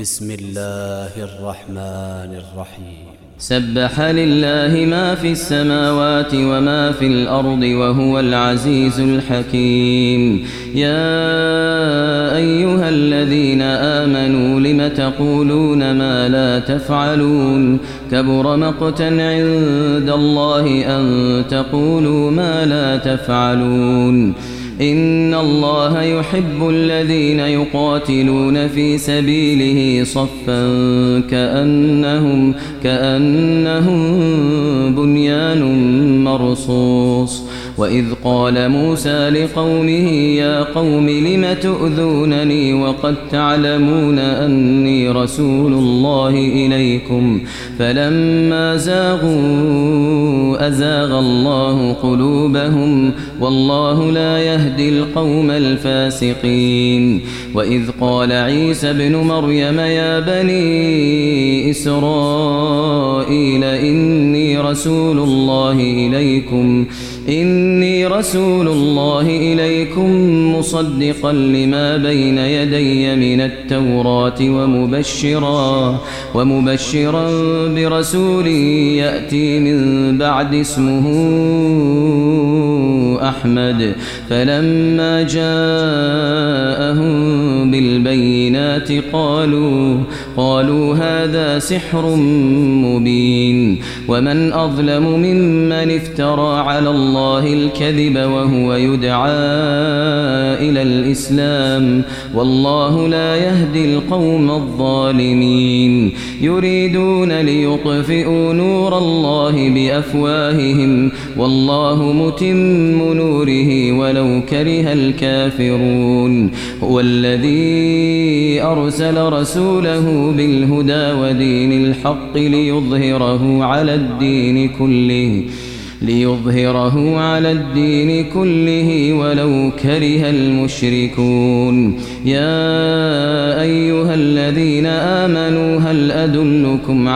بسم الله الرحمن الرحيم. سبح لله ما في السماوات وما في الأرض وهو العزيز الحكيم. يا أيها الذين آمنوا لم تقولون ما لا تفعلون كبر مقتا عند الله أن تقولوا ما لا تفعلون. إن الله يحب الذين يقاتلون في سبيله صفا كأنهم بنيان مرصوص. وإذ قال موسى لقومه يا قوم لم تؤذونني وقد تعلمون أني رسول الله إليكم فلما زاغوا أزاغ الله قلوبهم والله لا يهدي القوم الفاسقين. وإذ قال عيسى ابن مريم يا بني إسرائيل إني رسول الله إليكم مصدقا لما بين يدي من التوراة ومبشرا برسول يأتي من بعد اسمه أحمد. فلما جاءهم بالبينات قالوا هذا سحر مبين. ومن أظلم ممن افترى على الله الكذب وهو يدعى إلى الإسلام والله لا يهدي القوم الظالمين. يريدون ليطفئوا نور الله بأفواههم والله متم نوره ولو كره الكافرون. هو الذي أرسل رسوله بالهدى ودين الحق ليظهره على الدين كله ولو كره المشركون. يا أيها الذين آمنوا هل أدلكم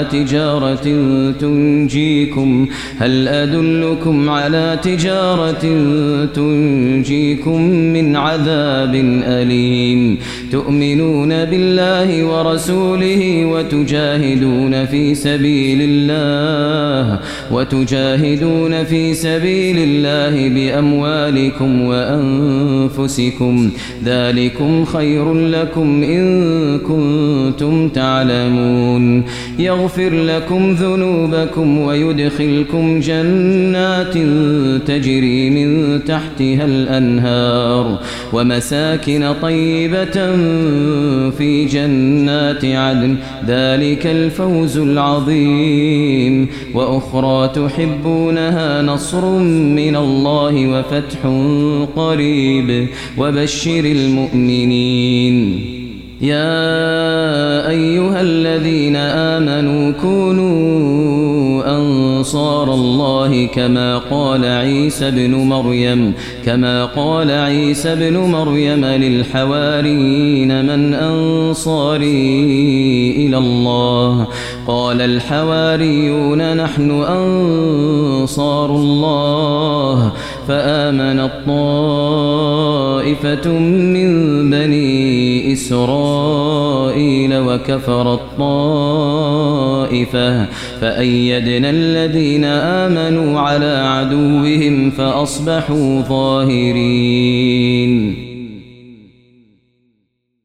على تجارة تنجيكم من عذاب أليم. تؤمنون بالله ورسوله وتجاهدون في سبيل الله بأموالكم وأنفسكم ذلكم خير لكم إن كنتم تعلمون. يغفر لكم ذنوبكم ويدخلكم جنات تجري من تحتها الأنهار ومساكن طيبة في جنات عدن ذلك الفوز العظيم. وأخرى تحبونها نصر من الله وفتح قريب وبشر المؤمنين. يا أيها الذين آمنوا كونوا أنصار الله كما قال عيسى بن مريم للحواريين من أنصاري إلى الله قال الحواريون نحن أنصار الله. فآمنت طائفة من بني إسرائيل وكفرت طائفة فأيدنا الذين آمنوا على عدوهم فأصبحوا ظاهرين.